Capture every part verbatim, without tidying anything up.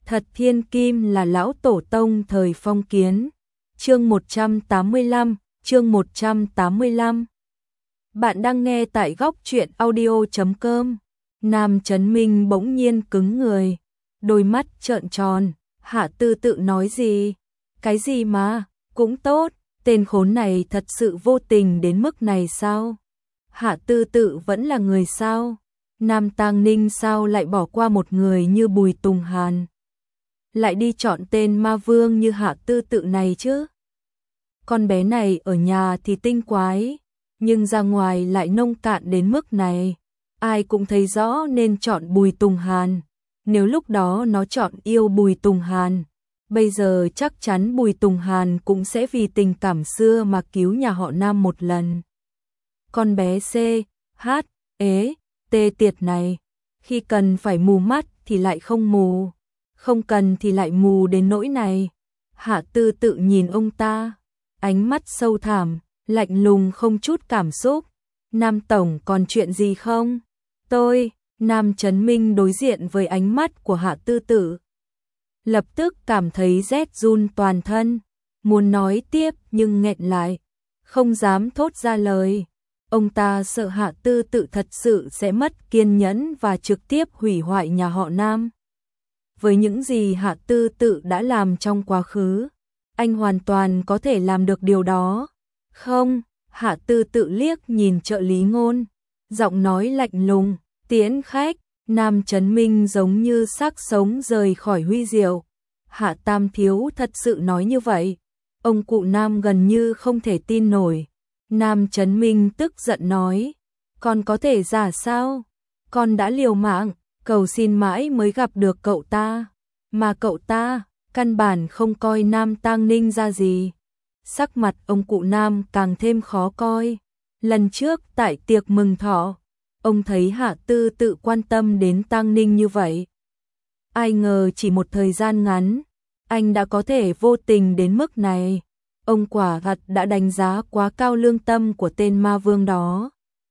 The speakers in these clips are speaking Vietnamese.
Thật thiên kim là lão tổ tông thời phong kiến. Chương một trăm tám mươi lăm, chương một trăm tám mươi lăm. Bạn đang nghe tại góc truyện audio chấm com. Nam Chấn Minh bỗng nhiên cứng người, đôi mắt trợn tròn, Hạ Tư Tự nói gì? Cái gì mà, cũng tốt, tên khốn này thật sự vô tình đến mức này sao? Hạ Tư Tự vẫn là người sao? Nam Tang Ninh sao lại bỏ qua một người như Bùi Tùng Hàn? Lại đi chọn tên ma vương như Hạ Tư Tự này chứ? Con bé này ở nhà thì tinh quái, nhưng ra ngoài lại nông cạn đến mức này. Ai cũng thấy rõ nên chọn Bùi Tùng Hàn. Nếu lúc đó nó chọn yêu Bùi Tùng Hàn, bây giờ chắc chắn Bùi Tùng Hàn cũng sẽ vì tình cảm xưa mà cứu nhà họ Nam một lần. Con bé C, H, ế, T tiệt này, khi cần phải mù mắt thì lại không mù, không cần thì lại mù đến nỗi này. Hạ Tư Tự nhìn ông ta, ánh mắt sâu thẳm, lạnh lùng không chút cảm xúc. Nam Tổng còn chuyện gì không? Tôi, Nam Chấn Minh đối diện với ánh mắt của Hạ Tư Tự, lập tức cảm thấy rét run toàn thân, muốn nói tiếp nhưng nghẹn lại, không dám thốt ra lời. Ông ta sợ Hạ Tư Tự thật sự sẽ mất kiên nhẫn và trực tiếp hủy hoại nhà họ Nam. Với những gì Hạ Tư Tự đã làm trong quá khứ, anh hoàn toàn có thể làm được điều đó. Không, Hạ Tư Tự liếc nhìn trợ lý Ngôn, giọng nói lạnh lùng, tiễn khách. Nam Chấn Minh giống như xác sống rời khỏi huy diệu. Hạ Tam Thiếu thật sự nói như vậy? Ông cụ Nam gần như không thể tin nổi. Nam Chấn Minh tức giận nói, con có thể giả sao? Con đã liều mạng, cầu xin mãi mới gặp được cậu ta, mà cậu ta căn bản không coi Nam Tang Ninh ra gì. Sắc mặt ông cụ Nam càng thêm khó coi. Lần trước tại tiệc mừng thọ, ông thấy Hạ Tư Tự quan tâm đến Tang Ninh như vậy. Ai ngờ chỉ một thời gian ngắn, anh đã có thể vô tình đến mức này. Ông quả thật đã đánh giá quá cao lương tâm của tên ma vương đó.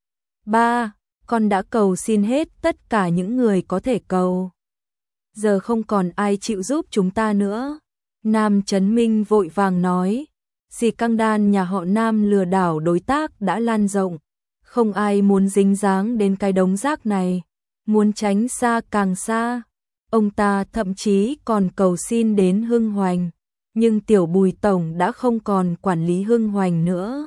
Ba, con đã cầu xin hết tất cả những người có thể cầu. Giờ không còn ai chịu giúp chúng ta nữa. Nam Chấn Minh vội vàng nói, Xì Căng Đan nhà họ Nam lừa đảo đối tác đã lan rộng. Không ai muốn dính dáng đến cái đống rác này, muốn tránh xa càng xa. Ông ta thậm chí còn cầu xin đến Hưng Hoành, nhưng tiểu Bùi Tổng đã không còn quản lý Hưng Hoành nữa.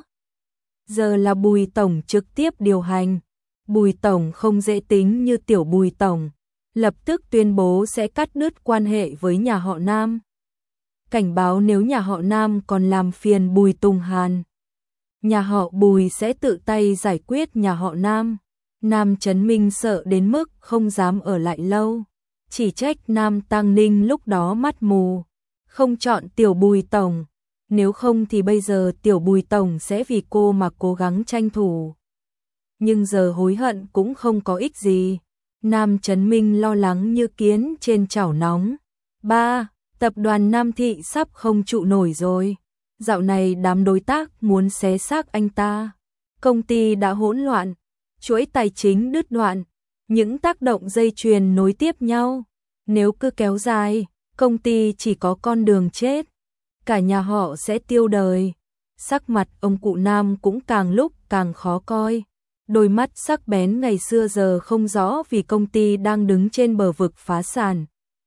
Giờ là Bùi Tổng trực tiếp điều hành. Bùi Tổng không dễ tính như tiểu Bùi Tổng, lập tức tuyên bố sẽ cắt đứt quan hệ với nhà họ Nam. Cảnh báo nếu nhà họ Nam còn làm phiền Bùi Tùng Hàn, nhà họ Bùi sẽ tự tay giải quyết nhà họ Nam. Nam Chấn Minh sợ đến mức không dám ở lại lâu, chỉ trách Nam Tang Ninh lúc đó mắt mù, không chọn tiểu Bùi Tổng, nếu không thì bây giờ tiểu Bùi Tổng sẽ vì cô mà cố gắng tranh thủ. Nhưng giờ hối hận cũng không có ích gì. Nam Chấn Minh lo lắng như kiến trên chảo nóng. Ba, tập đoàn Nam Thị sắp không trụ nổi rồi. Dạo này đám đối tác muốn xé xác anh ta. Công ty đã hỗn loạn, chuỗi tài chính đứt đoạn, những tác động dây chuyền nối tiếp nhau. Nếu cứ kéo dài, công ty chỉ có con đường chết. Cả nhà họ sẽ tiêu đời. Sắc mặt ông cụ Nam cũng càng lúc càng khó coi. Đôi mắt sắc bén ngày xưa giờ không rõ vì công ty đang đứng trên bờ vực phá sản,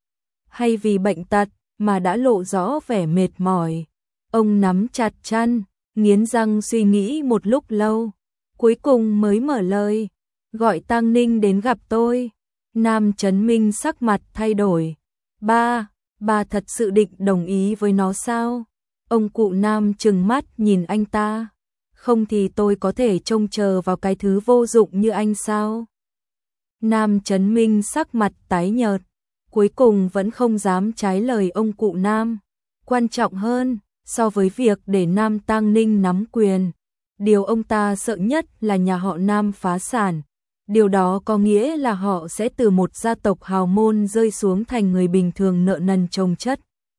hay vì bệnh tật mà đã lộ rõ vẻ mệt mỏi. Ông nắm chặt chăn, nghiến răng suy nghĩ một lúc lâu, cuối cùng mới mở lời, gọi Tang Ninh đến gặp tôi. Nam Chấn Minh sắc mặt thay đổi. Ba, ba thật sự định đồng ý với nó sao? Ông cụ Nam trừng mắt nhìn anh ta. Không thì tôi có thể trông chờ vào cái thứ vô dụng như anh sao? Nam Chấn Minh sắc mặt tái nhợt, cuối cùng vẫn không dám trái lời ông cụ Nam. Quan trọng hơn, so với việc để Nam Tang Ninh nắm quyền, điều ông ta sợ nhất là nhà họ Nam phá sản. Điều đó có nghĩa là họ sẽ từ một gia tộc hào môn rơi xuống thành người bình thường nợ nần chồng chất.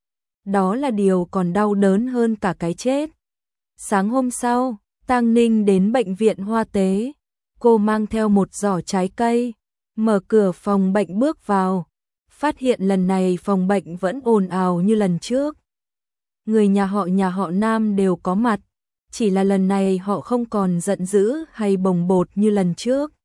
Đó là điều còn đau đớn hơn cả cái chết. Sáng hôm sau, Tang Ninh đến bệnh viện Hoa Tế. Cô mang theo một giỏ trái cây, mở cửa phòng bệnh bước vào. phát hiện lần này phòng bệnh vẫn ồn ào như lần trước. Người nhà họ nhà họ Nam đều có mặt, chỉ là lần này họ không còn giận dữ hay bồng bột như lần trước,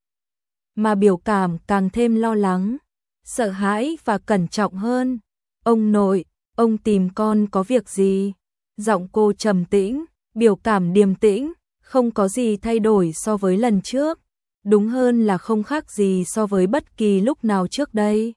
mà biểu cảm càng thêm lo lắng, sợ hãi và cẩn trọng hơn. Ông nội, ông tìm con có việc gì? Giọng cô trầm tĩnh, biểu cảm điềm tĩnh, không có gì thay đổi so với lần trước, đúng hơn là không khác gì so với bất kỳ lúc nào trước đây.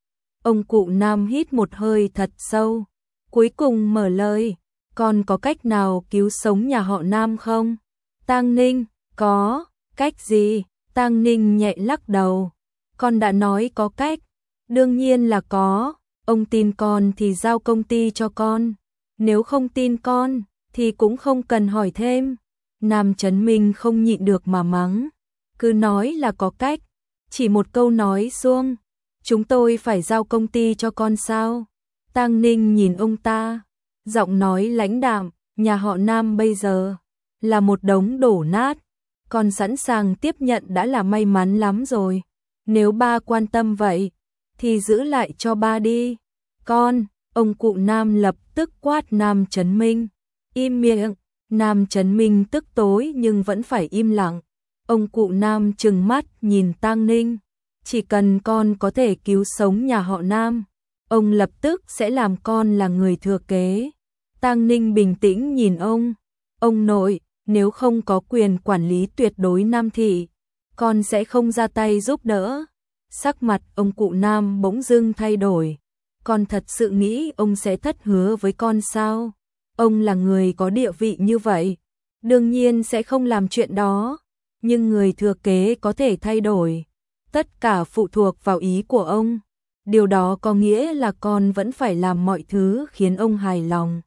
Ông cụ Nam hít một hơi thật sâu, cuối cùng mở lời, con có cách nào cứu sống nhà họ Nam không? Tang Ninh, có, cách gì? Tang Ninh nhẹ lắc đầu, con đã nói có cách, đương nhiên là có, ông tin con thì giao công ty cho con, nếu không tin con thì cũng không cần hỏi thêm. Nam Chấn Minh không nhịn được mà mắng, cứ nói là có cách, chỉ một câu nói xuông, chúng tôi phải giao công ty cho con sao? Tang Ninh nhìn ông ta, giọng nói lãnh đạm, nhà họ Nam bây giờ là một đống đổ nát, con sẵn sàng tiếp nhận đã là may mắn lắm rồi, nếu ba quan tâm vậy thì giữ lại cho ba đi. Con, ông cụ Nam lập tức quát Nam Chấn Minh, im miệng. Nam Chấn Minh tức tối nhưng vẫn phải im lặng. Ông cụ Nam trừng mắt nhìn Tang Ninh, chỉ cần con có thể cứu sống nhà họ Nam, ông lập tức sẽ làm con là người thừa kế. Tang Ninh bình tĩnh nhìn ông, ông nội, nếu không có quyền quản lý tuyệt đối Nam thị, con sẽ không ra tay giúp đỡ. Sắc mặt ông cụ Nam bỗng dưng thay đổi, con thật sự nghĩ ông sẽ thất hứa với con sao? Ông là người có địa vị như vậy, đương nhiên sẽ không làm chuyện đó, nhưng người thừa kế có thể thay đổi, tất cả phụ thuộc vào ý của ông. Điều đó có nghĩa là con vẫn phải làm mọi thứ khiến ông hài lòng.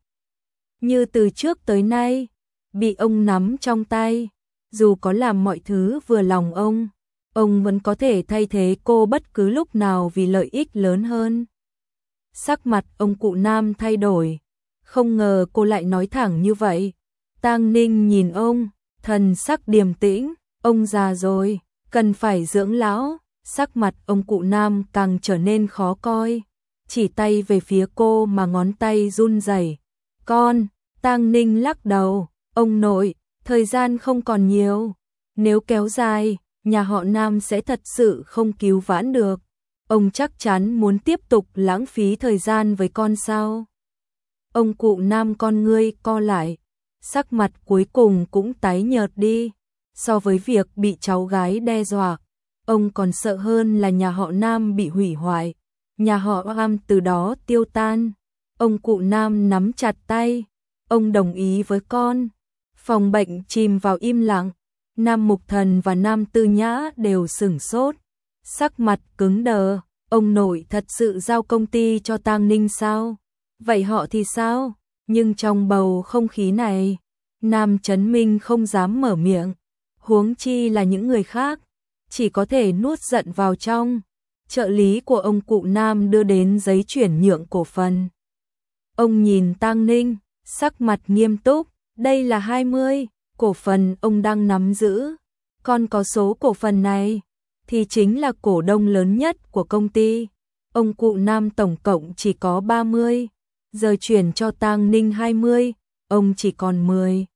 Như từ trước tới nay, bị ông nắm trong tay, dù có làm mọi thứ vừa lòng ông, ông vẫn có thể thay thế cô bất cứ lúc nào vì lợi ích lớn hơn. Sắc mặt ông cụ Nam thay đổi, không ngờ cô lại nói thẳng như vậy. Tang Ninh nhìn ông, thần sắc điềm tĩnh, ông già rồi, cần phải dưỡng lão. Sắc mặt ông cụ Nam càng trở nên khó coi, chỉ tay về phía cô mà ngón tay run rẩy. Con, Tang Ninh lắc đầu, ông nội, thời gian không còn nhiều, nếu kéo dài, nhà họ Nam sẽ thật sự không cứu vãn được. Ông chắc chắn muốn tiếp tục lãng phí thời gian với con sao? Ông cụ Nam con ngươi co lại, sắc mặt cuối cùng cũng tái nhợt đi. So với việc bị cháu gái đe dọa, ông còn sợ hơn là nhà họ Nam bị hủy hoại, nhà họ Nam từ đó tiêu tan. Ông cụ Nam nắm chặt tay, ông đồng ý với con. Phòng bệnh chìm vào im lặng, Nam Mục Thần và Nam Tư Nhã đều sửng sốt, sắc mặt cứng đờ. Ông nội thật sự giao công ty cho Tang Ninh sao? Vậy họ thì sao? Nhưng trong bầu không khí này, Nam Chấn Minh không dám mở miệng, huống chi là những người khác, chỉ có thể nuốt giận vào trong. Trợ lý của ông cụ Nam đưa đến giấy chuyển nhượng cổ phần. Ông nhìn Tang Ninh, sắc mặt nghiêm túc, đây là hai mươi cổ phần ông đang nắm giữ, còn có số cổ phần này thì chính là cổ đông lớn nhất của công ty. Ông cụ Nam tổng cộng chỉ có ba mươi, giờ chuyển cho Tang Ninh hai mươi, ông chỉ còn mười.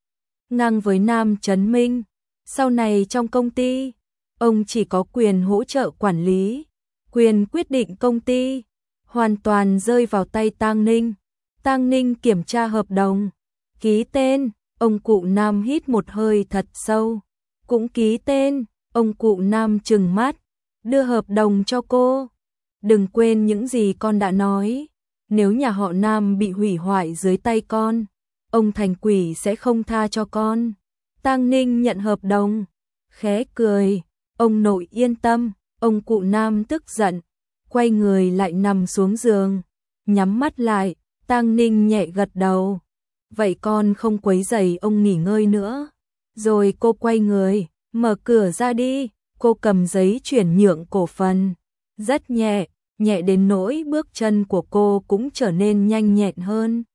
Ngang với Nam Chấn Minh, sau này trong công ty, ông chỉ có quyền hỗ trợ quản lý, quyền quyết định công ty hoàn toàn rơi vào tay Tang Ninh. Tang Ninh kiểm tra hợp đồng, ký tên, ông cụ Nam hít một hơi thật sâu, cũng ký tên. Ông cụ Nam trừng mắt, đưa hợp đồng cho cô. Đừng quên những gì con đã nói, nếu nhà họ Nam bị hủy hoại dưới tay con, ông thành quỷ sẽ không tha cho con. Tang Ninh nhận hợp đồng, khẽ cười, ông nội yên tâm. Ông cụ Nam tức giận, quay người lại nằm xuống giường, nhắm mắt lại. Tang Ninh nhẹ gật đầu, vậy con không quấy rầy ông nghỉ ngơi nữa. Rồi cô quay người, mở cửa ra đi. Cô cầm giấy chuyển nhượng cổ phần, rất nhẹ, nhẹ đến nỗi bước chân của cô cũng trở nên nhanh nhẹn hơn.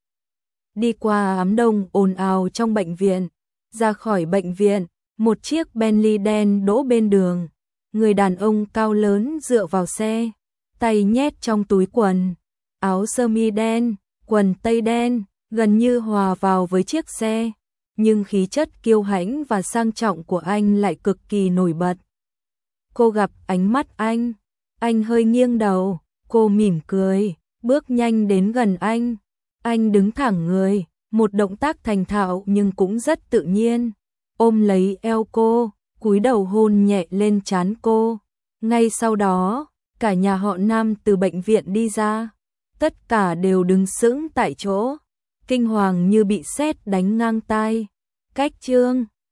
Đi qua đám đông ồn ào trong bệnh viện, ra khỏi bệnh viện, một chiếc Bentley đen đỗ bên đường. Người đàn ông cao lớn dựa vào xe, tay nhét trong túi quần, áo sơ mi đen, quần tây đen, gần như hòa vào với chiếc xe, nhưng khí chất kiêu hãnh và sang trọng của anh lại cực kỳ nổi bật. Cô gặp ánh mắt anh, anh hơi nghiêng đầu, cô mỉm cười, bước nhanh đến gần anh. Anh đứng thẳng người, một động tác thành thạo nhưng cũng rất tự nhiên, ôm lấy eo cô, cúi đầu hôn nhẹ lên trán cô. Ngay sau đó, cả nhà họ Nam từ bệnh viện đi ra, tất cả đều đứng sững tại chỗ, kinh hoàng như bị sét đánh ngang tai. Cách chương